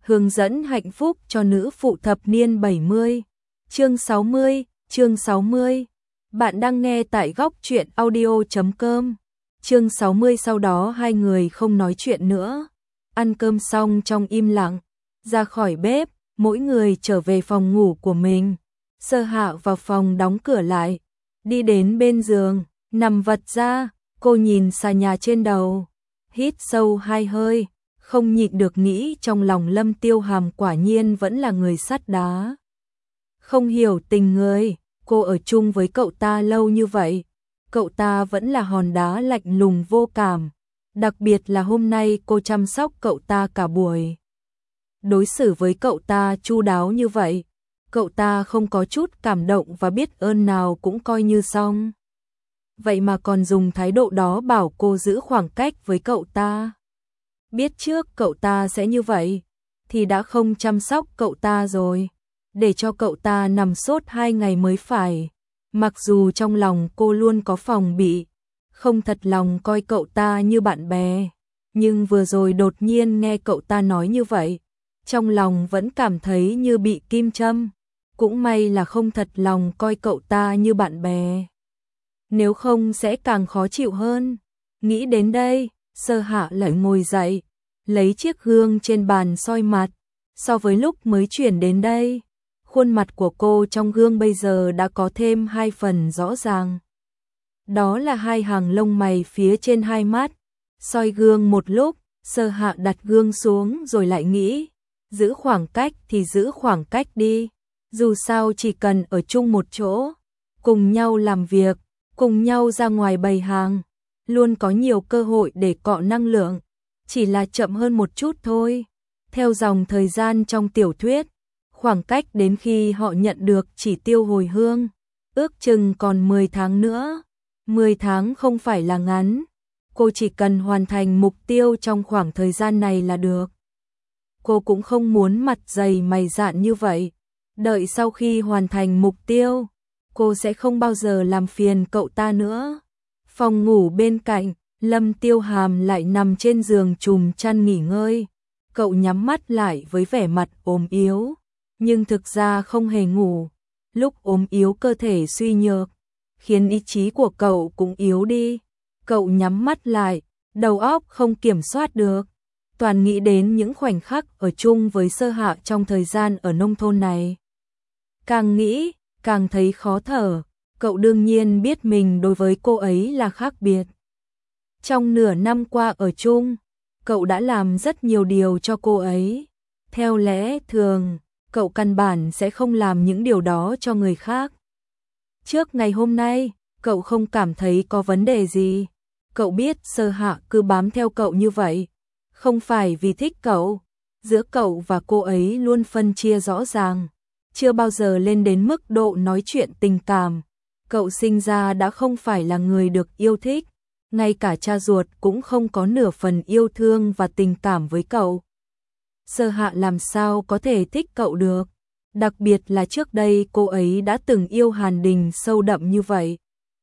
hướng dẫn hạnh phúc cho nữ phụ thập niên 70. Chương 60. Bạn đang nghe tại góc truyện audio.com. Chương 60. Sau đó hai người không nói chuyện nữa. Ăn cơm xong trong im lặng, ra khỏi bếp, mỗi người trở về phòng ngủ của mình. Sơ Hạ vào phòng đóng cửa lại, đi đến bên giường, nằm vật ra, cô nhìn xà nhà trên đầu, hít sâu hai hơi, không nhịn được nghĩ trong lòng Lâm Tiêu Hàm quả nhiên vẫn là người sắt đá. Không hiểu tình người, cô ở chung với cậu ta lâu như vậy, cậu ta vẫn là hòn đá lạnh lùng vô cảm, đặc biệt là hôm nay cô chăm sóc cậu ta cả buổi. Đối xử với cậu ta chu đáo như vậy, cậu ta không có chút cảm động và biết ơn nào cũng coi như xong. Vậy mà còn dùng thái độ đó bảo cô giữ khoảng cách với cậu ta. Biết trước cậu ta sẽ như vậy, thì đã không chăm sóc cậu ta rồi, để cho cậu ta nằm sốt 2 ngày mới phải. Mặc dù trong lòng cô luôn có phòng bị, không thật lòng coi cậu ta như bạn bè, nhưng vừa rồi đột nhiên nghe cậu ta nói như vậy, trong lòng vẫn cảm thấy như bị kim châm. Cũng may là không thật lòng coi cậu ta như bạn bè, nếu không sẽ càng khó chịu hơn. Nghĩ đến đây, Sơ Hạ lại ngồi dậy, lấy chiếc gương trên bàn soi mặt. So với lúc mới chuyển đến đây, khuôn mặt của cô trong gương bây giờ đã có thêm 2 phần rõ ràng. Đó là 2 hàng lông mày phía trên 2 mắt. Soi gương một lúc, Sơ Hạ đặt gương xuống rồi lại nghĩ, giữ khoảng cách thì giữ khoảng cách đi. Dù sao chỉ cần ở chung một chỗ, cùng nhau làm việc, cùng nhau ra ngoài bày hàng, luôn có nhiều cơ hội để cọ năng lượng, chỉ là chậm hơn một chút thôi. Theo dòng thời gian trong tiểu thuyết, khoảng cách đến khi họ nhận được chỉ tiêu hồi hương, ước chừng còn 10 tháng nữa. 10 tháng không phải là ngắn, cô chỉ cần hoàn thành mục tiêu trong khoảng thời gian này là được. Cô cũng không muốn mặt dày mày dạn như vậy. Đợi sau khi hoàn thành mục tiêu, cô sẽ không bao giờ làm phiền cậu ta nữa. Phòng ngủ bên cạnh, Lâm Tiêu Hàm lại nằm trên giường trùm chăn nghỉ ngơi. Cậu nhắm mắt lại với vẻ mặt ốm yếu, nhưng thực ra không hề ngủ. Lúc ốm yếu cơ thể suy nhược, khiến ý chí của cậu cũng yếu đi. Cậu nhắm mắt lại, đầu óc không kiểm soát được, toàn nghĩ đến những khoảnh khắc ở chung với Sơ Hạ trong thời gian ở nông thôn này. Càng nghĩ, càng thấy khó thở. Cậu đương nhiên biết mình đối với cô ấy là khác biệt. Trong nửa năm qua ở chung, cậu đã làm rất nhiều điều cho cô ấy. Theo lẽ thường, cậu căn bản sẽ không làm những điều đó cho người khác. Trước ngày hôm nay, cậu không cảm thấy có vấn đề gì. Cậu biết Sơ Hạ cứ bám theo cậu như vậy, không phải vì thích cậu. Giữa cậu và cô ấy luôn phân chia rõ ràng, chưa bao giờ lên đến mức độ nói chuyện tình cảm. Cậu sinh ra đã không phải là người được yêu thích, ngay cả cha ruột cũng không có nửa phần yêu thương và tình cảm với cậu. Sơ Hạ làm sao có thể thích cậu được, đặc biệt là trước đây cô ấy đã từng yêu Hàn Đình sâu đậm như vậy.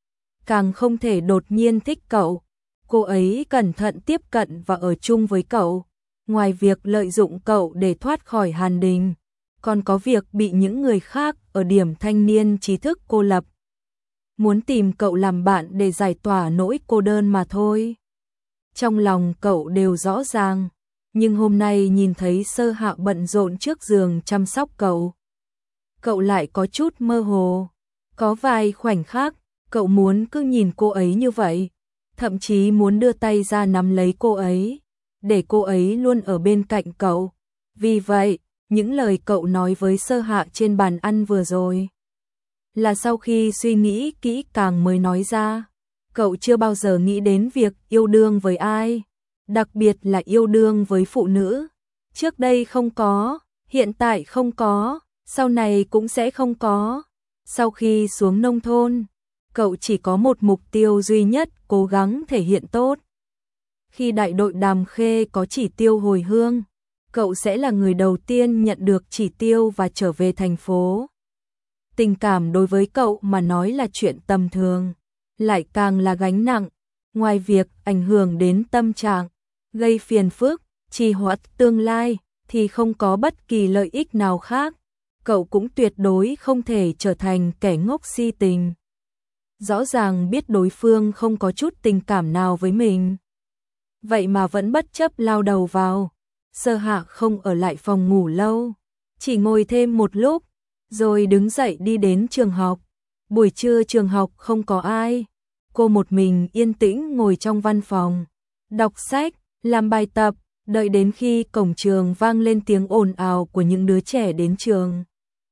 Càng không thể đột nhiên thích cậu. Cô ấy cẩn thận tiếp cận và ở chung với cậu, ngoài việc lợi dụng cậu để thoát khỏi Hàn Đình, còn có việc bị những người khác ở điểm thanh niên trí thức cô lập, muốn tìm cậu làm bạn để giải tỏa nỗi cô đơn mà thôi. Trong lòng cậu đều rõ ràng, nhưng hôm nay nhìn thấy Sơ Hạ bận rộn trước giường chăm sóc cậu, cậu lại có chút mơ hồ. Có vài khoảnh khắc, cậu muốn cứ nhìn cô ấy như vậy, thậm chí muốn đưa tay ra nắm lấy cô ấy, để cô ấy luôn ở bên cạnh cậu. Vì vậy, những lời cậu nói với Sơ Hạ trên bàn ăn vừa rồi là sau khi suy nghĩ kỹ càng mới nói ra. Cậu chưa bao giờ nghĩ đến việc yêu đương với ai, đặc biệt là yêu đương với phụ nữ. Trước đây không có, hiện tại không có, sau này cũng sẽ không có. Sau khi xuống nông thôn, cậu chỉ có một mục tiêu duy nhất, cố gắng thể hiện tốt. Khi đại đội Đàm Khê có chỉ tiêu hồi hương, cậu sẽ là người đầu tiên nhận được chỉ tiêu và trở về thành phố. Tình cảm đối với cậu mà nói là chuyện tầm thường, lại càng là gánh nặng. Ngoài việc ảnh hưởng đến tâm trạng, gây phiền phức, trì hoãn tương lai, thì không có bất kỳ lợi ích nào khác. Cậu cũng tuyệt đối không thể trở thành kẻ ngốc si tình. Rõ ràng biết đối phương không có chút tình cảm nào với mình. Vậy mà vẫn bất chấp lao đầu vào. Sơ Hạ không ở lại phòng ngủ lâu, chỉ ngồi thêm một lúc, rồi đứng dậy đi đến trường học. Buổi trưa trường học không có ai. Cô một mình yên tĩnh ngồi trong văn phòng, đọc sách, làm bài tập, đợi đến khi cổng trường vang lên tiếng ồn ào của những đứa trẻ đến trường.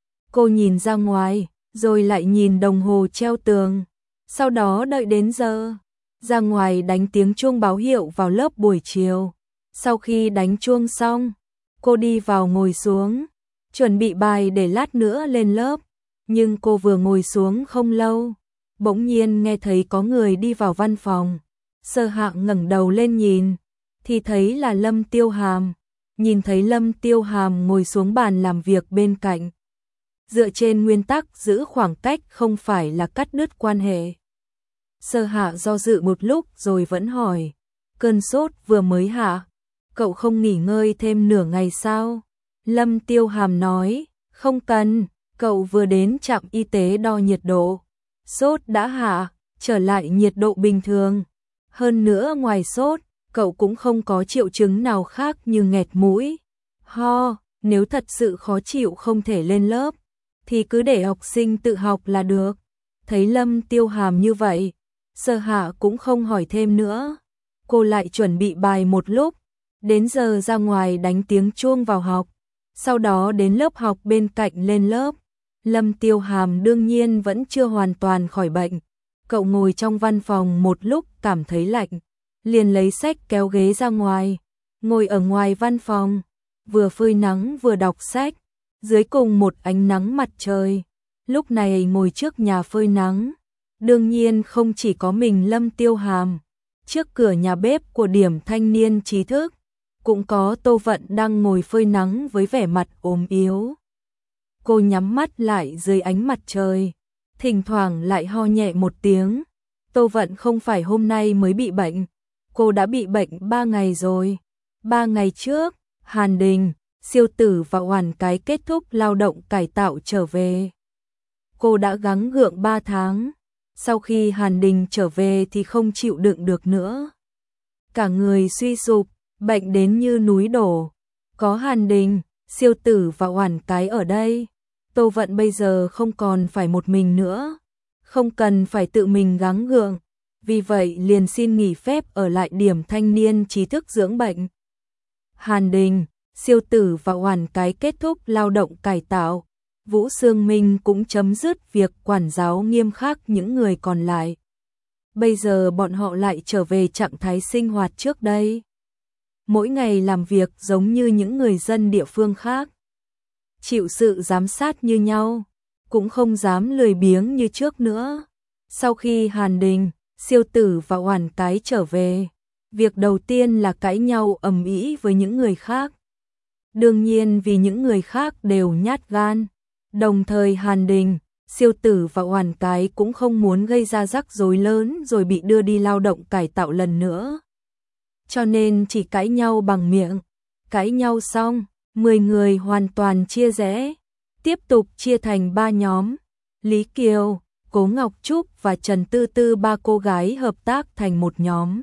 Cô nhìn ra ngoài, rồi lại nhìn đồng hồ treo tường, sau đó đợi đến giờ. Ra ngoài đánh tiếng chuông báo hiệu vào lớp buổi chiều. Sau khi đánh chuông xong, cô đi vào ngồi xuống, chuẩn bị bài để lát nữa lên lớp. Nhưng cô vừa ngồi xuống không lâu, bỗng nhiên nghe thấy có người đi vào văn phòng. Sơ Hạ ngẩng đầu lên nhìn, thì thấy là Lâm Tiêu Hàm. Nhìn thấy Lâm Tiêu Hàm ngồi xuống bàn làm việc bên cạnh. Dựa trên nguyên tắc giữ khoảng cách không phải là cắt đứt quan hệ. Sơ Hạ do dự một lúc rồi vẫn hỏi, cơn sốt vừa mới hạ, cậu không nghỉ ngơi thêm nửa ngày sao? Lâm Tiêu Hàm nói, không cần, cậu vừa đến trạm y tế đo nhiệt độ, sốt đã hạ, trở lại nhiệt độ bình thường. Hơn nữa ngoài sốt, cậu cũng không có triệu chứng nào khác như nghẹt mũi, ho. Nếu thật sự khó chịu không thể lên lớp, thì cứ để học sinh tự học là được. Thấy Lâm Tiêu Hàm như vậy, Sơ Hạ cũng không hỏi thêm nữa. Cô lại chuẩn bị bài một lúc, đến giờ ra ngoài đánh tiếng chuông vào học, sau đó đến lớp học bên cạnh lên lớp. Lâm Tiêu Hàm đương nhiên vẫn chưa hoàn toàn khỏi bệnh. Cậu ngồi trong văn phòng một lúc cảm thấy lạnh, liền lấy sách kéo ghế ra ngoài, ngồi ở ngoài văn phòng, vừa phơi nắng vừa đọc sách, dưới cùng một ánh nắng mặt trời. Lúc này ngồi trước nhà phơi nắng, đương nhiên không chỉ có mình Lâm Tiêu Hàm. Trước cửa nhà bếp của điểm thanh niên trí thức, cũng có Tô Vận đang ngồi phơi nắng với vẻ mặt ốm yếu. Cô nhắm mắt lại dưới ánh mặt trời, thỉnh thoảng lại ho nhẹ một tiếng. Tô Vận không phải hôm nay mới bị bệnh, cô đã bị bệnh 3 ngày rồi. 3 ngày trước, Hàn Đình, Siêu Tử và Oản Cái kết thúc lao động cải tạo trở về. Cô đã gắng gượng 3 tháng. Sau khi Hàn Đình trở về thì không chịu đựng được nữa. Cả người suy sụp, bệnh đến như núi đổ. Có Hàn Đình, Siêu Tử và Oản Cái ở đây, Tô Vận bây giờ không còn phải một mình nữa, không cần phải tự mình gắng gượng. Vì vậy liền xin nghỉ phép ở lại điểm thanh niên trí thức dưỡng bệnh. Hàn Đình, Siêu Tử và Oản Cái kết thúc lao động cải tạo. Vũ Sương Minh cũng chấm dứt việc quản giáo nghiêm khắc những người còn lại. Bây giờ bọn họ lại trở về trạng thái sinh hoạt trước đây. Mỗi ngày làm việc giống như những người dân địa phương khác. Chịu sự giám sát như nhau, cũng không dám lười biếng như trước nữa. Sau khi Hàn Đình, Siêu Tử và Oản Cái trở về, việc đầu tiên là cãi nhau ầm ĩ với những người khác. Đương nhiên vì những người khác đều nhát gan. Đồng thời Hàn Đình, Siêu Tử và Oản Cái cũng không muốn gây ra rắc rối lớn rồi bị đưa đi lao động cải tạo lần nữa. Cho nên chỉ cãi nhau bằng miệng. Cãi nhau xong, 10 người hoàn toàn chia rẽ, tiếp tục chia thành 3 nhóm. Lý Kiều, Cố Ngọc Trúc và Trần Tư Tư, 3 cô gái hợp tác thành một nhóm.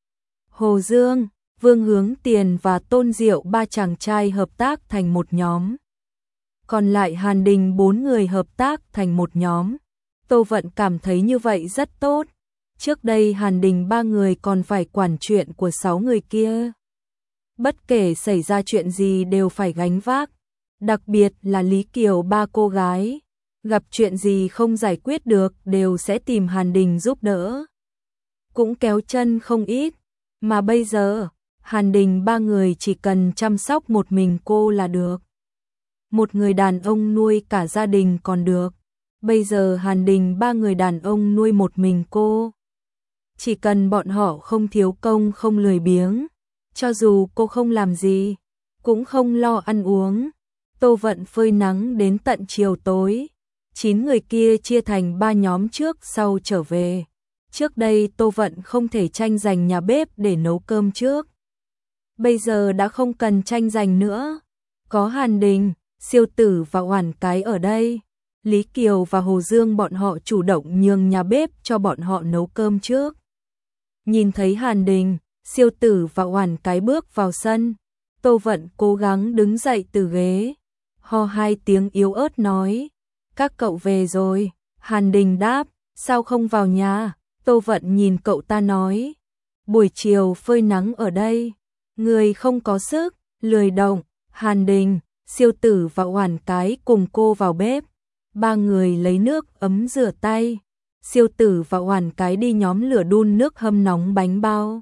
Hồ Dương, Vương Hướng Tiền và Tôn Diệu, 3 chàng trai hợp tác thành một nhóm. Còn lại Hàn Đình 4 người hợp tác thành một nhóm. Tô Vận cảm thấy như vậy rất tốt. Trước đây Hàn Đình 3 người còn phải quản chuyện của 6 người kia. Bất kể xảy ra chuyện gì đều phải gánh vác. Đặc biệt là Lý Kiều, 3 cô gái. Gặp chuyện gì không giải quyết được đều sẽ tìm Hàn Đình giúp đỡ. Cũng kéo chân không ít. Mà bây giờ, Hàn Đình 3 người chỉ cần chăm sóc một mình cô là được. Một người đàn ông nuôi cả gia đình còn được. Bây giờ Hàn Đình 3 người đàn ông nuôi một mình cô. Chỉ cần bọn họ không thiếu công không lười biếng, cho dù cô không làm gì, cũng không lo ăn uống. Tô Vận phơi nắng đến tận chiều tối. 9 người kia chia thành 3 nhóm trước sau trở về. Trước đây Tô Vận không thể tranh giành nhà bếp để nấu cơm trước. Bây giờ đã không cần tranh giành nữa. Có Hàn Đình, Siêu Tử và Oản Cái ở đây. Lý Kiều và Hồ Dương bọn họ chủ động nhường nhà bếp cho bọn họ nấu cơm trước. Nhìn thấy Hàn Đình, Siêu Tử và Oản Cái bước vào sân, Tô Vận cố gắng đứng dậy từ ghế, ho hai tiếng yếu ớt nói, các cậu về rồi. Hàn Đình đáp, sao không vào nhà? Tô Vận nhìn cậu ta nói, buổi chiều phơi nắng ở đây, người không có sức, lười động. Hàn Đình, Siêu Tử và Oản Cái cùng cô vào bếp, ba người lấy nước ấm rửa tay. Siêu Tử và Oản Cái đi nhóm lửa đun nước hâm nóng bánh bao.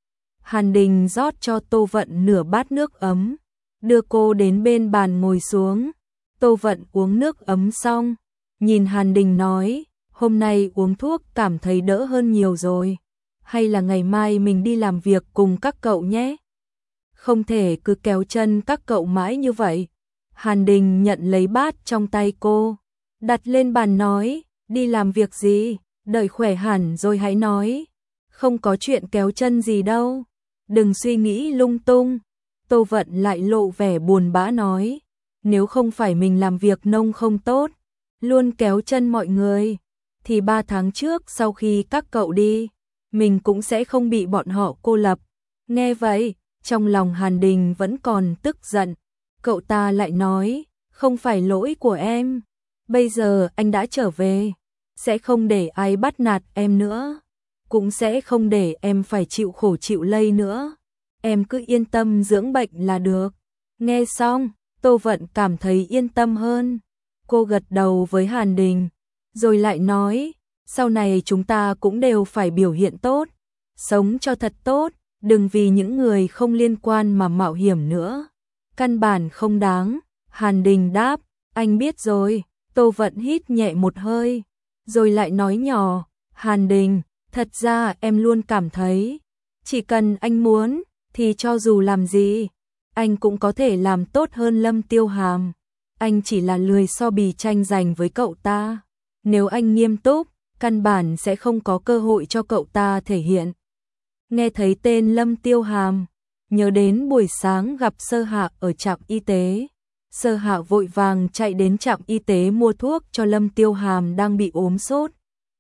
Hàn Đình rót cho Tô Vận nửa bát nước ấm, đưa cô đến bên bàn ngồi xuống. Tô Vận uống nước ấm xong, nhìn Hàn Đình nói, hôm nay uống thuốc cảm thấy đỡ hơn nhiều rồi. Hay là ngày mai mình đi làm việc cùng các cậu nhé. Không thể cứ kéo chân các cậu mãi như vậy. Hàn Đình nhận lấy bát trong tay cô, đặt lên bàn nói, đi làm việc gì, đợi khỏe hẳn rồi hãy nói. Không có chuyện kéo chân gì đâu, đừng suy nghĩ lung tung. Tô Vận lại lộ vẻ buồn bã nói, nếu không phải mình làm việc nông không tốt, luôn kéo chân mọi người, thì 3 tháng trước sau khi các cậu đi, mình cũng sẽ không bị bọn họ cô lập. Nghe vậy, trong lòng Hàn Đình vẫn còn tức giận. Cậu ta lại nói, không phải lỗi của em, bây giờ anh đã trở về, sẽ không để ai bắt nạt em nữa, cũng sẽ không để em phải chịu khổ chịu lây nữa. Em cứ yên tâm dưỡng bệnh là được. Nghe xong, Tô Vận cảm thấy yên tâm hơn. Cô gật đầu với Hàn Đình, rồi lại nói, sau này chúng ta cũng đều phải biểu hiện tốt, sống cho thật tốt, đừng vì những người không liên quan mà mạo hiểm nữa. Căn bản không đáng. Hàn Đình đáp, anh biết rồi. Tô Vận hít nhẹ một hơi, rồi lại nói nhỏ, Hàn Đình, thật ra em luôn cảm thấy, chỉ cần anh muốn, thì cho dù làm gì, anh cũng có thể làm tốt hơn Lâm Tiêu Hàm. Anh chỉ là lười so bì tranh giành với cậu ta. Nếu anh nghiêm túc, căn bản sẽ không có cơ hội cho cậu ta thể hiện. Nghe thấy tên Lâm Tiêu Hàm, nhớ đến buổi sáng gặp Sơ Hạ ở trạm y tế. Sơ Hạ vội vàng chạy đến trạm y tế mua thuốc cho Lâm Tiêu Hàm đang bị ốm sốt.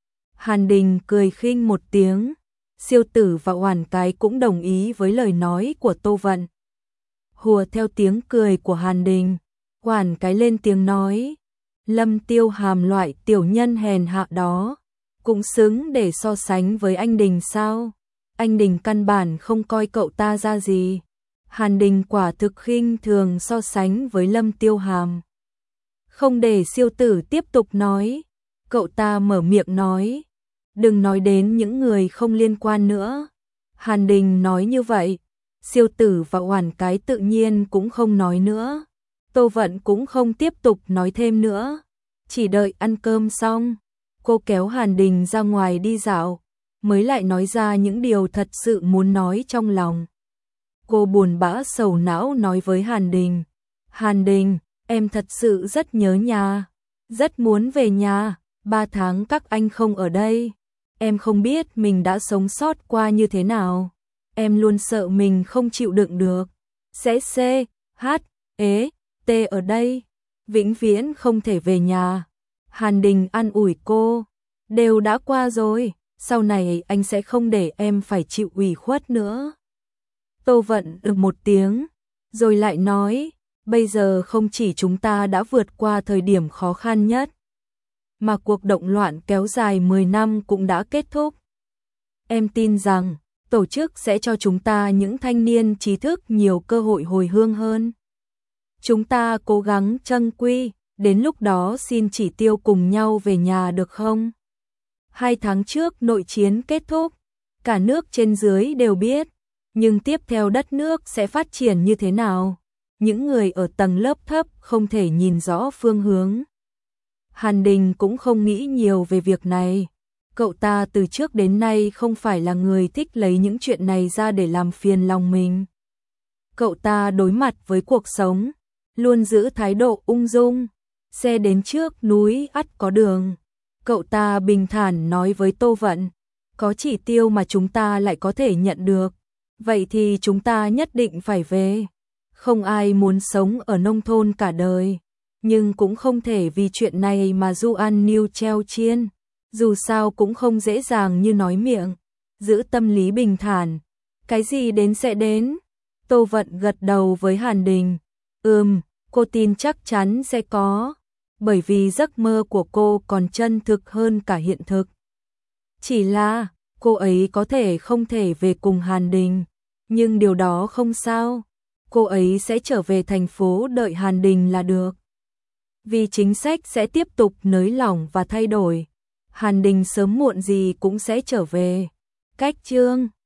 Hàn Đình cười khinh một tiếng. Siêu Tử và Oản Cái cũng đồng ý với lời nói của Tô Vận. Hùa theo tiếng cười của Hàn Đình, Oản Cái lên tiếng nói, Lâm Tiêu Hàm loại tiểu nhân hèn hạ đó, cũng xứng để so sánh với anh Đình sao? Anh Đình căn bản không coi cậu ta ra gì. Hàn Đình quả thực khinh thường so sánh với Lâm Tiêu Hàm. Không để Siêu Tử tiếp tục nói, cậu ta mở miệng nói, đừng nói đến những người không liên quan nữa. Hàn Đình nói như vậy, Siêu Tử và Oản Cái tự nhiên cũng không nói nữa. Tô Vận cũng không tiếp tục nói thêm nữa, chỉ đợi ăn cơm xong, cô kéo Hàn Đình ra ngoài đi dạo, mới lại nói ra những điều thật sự muốn nói trong lòng. Cô buồn bã sầu não nói với Hàn Đình, Hàn Đình, em thật sự rất nhớ nhà, rất muốn về nhà. 3 tháng các anh không ở đây, em không biết mình đã sống sót qua như thế nào. Em luôn sợ mình không chịu đựng được, sẽ T ở đây, vĩnh viễn không thể về nhà. Hàn Đình an ủi cô, đều đã qua rồi, sau này anh sẽ không để em phải chịu ủy khuất nữa. Tô Vận được một tiếng, rồi lại nói, bây giờ không chỉ chúng ta đã vượt qua thời điểm khó khăn nhất, mà cuộc động loạn kéo dài 10 năm cũng đã kết thúc. Em tin rằng, tổ chức sẽ cho chúng ta những thanh niên trí thức nhiều cơ hội hồi hương hơn. Chúng ta cố gắng trăng quy, đến lúc đó xin chỉ tiêu cùng nhau về nhà được không? 2 tháng trước nội chiến kết thúc, cả nước trên dưới đều biết, nhưng tiếp theo đất nước sẽ phát triển như thế nào? Những người ở tầng lớp thấp không thể nhìn rõ phương hướng. Hàn Đình cũng không nghĩ nhiều về việc này. Cậu ta từ trước đến nay không phải là người thích lấy những chuyện này ra để làm phiền lòng mình. Cậu ta đối mặt với cuộc sống, luôn giữ thái độ ung dung. Xe đến trước núi ắt có đường. Cậu ta bình thản nói với Tô Vận, có chỉ tiêu mà chúng ta lại có thể nhận được, vậy thì chúng ta nhất định phải về. Không ai muốn sống ở nông thôn cả đời, nhưng cũng không thể vì chuyện này mà du ăn niêu treo chiên, dù sao cũng không dễ dàng như nói miệng, giữ tâm lý bình thản, cái gì đến sẽ đến. Tô Vận gật đầu với Hàn Đình, cô tin chắc chắn sẽ có, bởi vì giấc mơ của cô còn chân thực hơn cả hiện thực. Chỉ là, cô ấy có thể không thể về cùng Hàn Đình, nhưng điều đó không sao, cô ấy sẽ trở về thành phố đợi Hàn Đình là được. Vì chính sách sẽ tiếp tục nới lỏng và thay đổi, Hàn Đình sớm muộn gì cũng sẽ trở về. Cách chương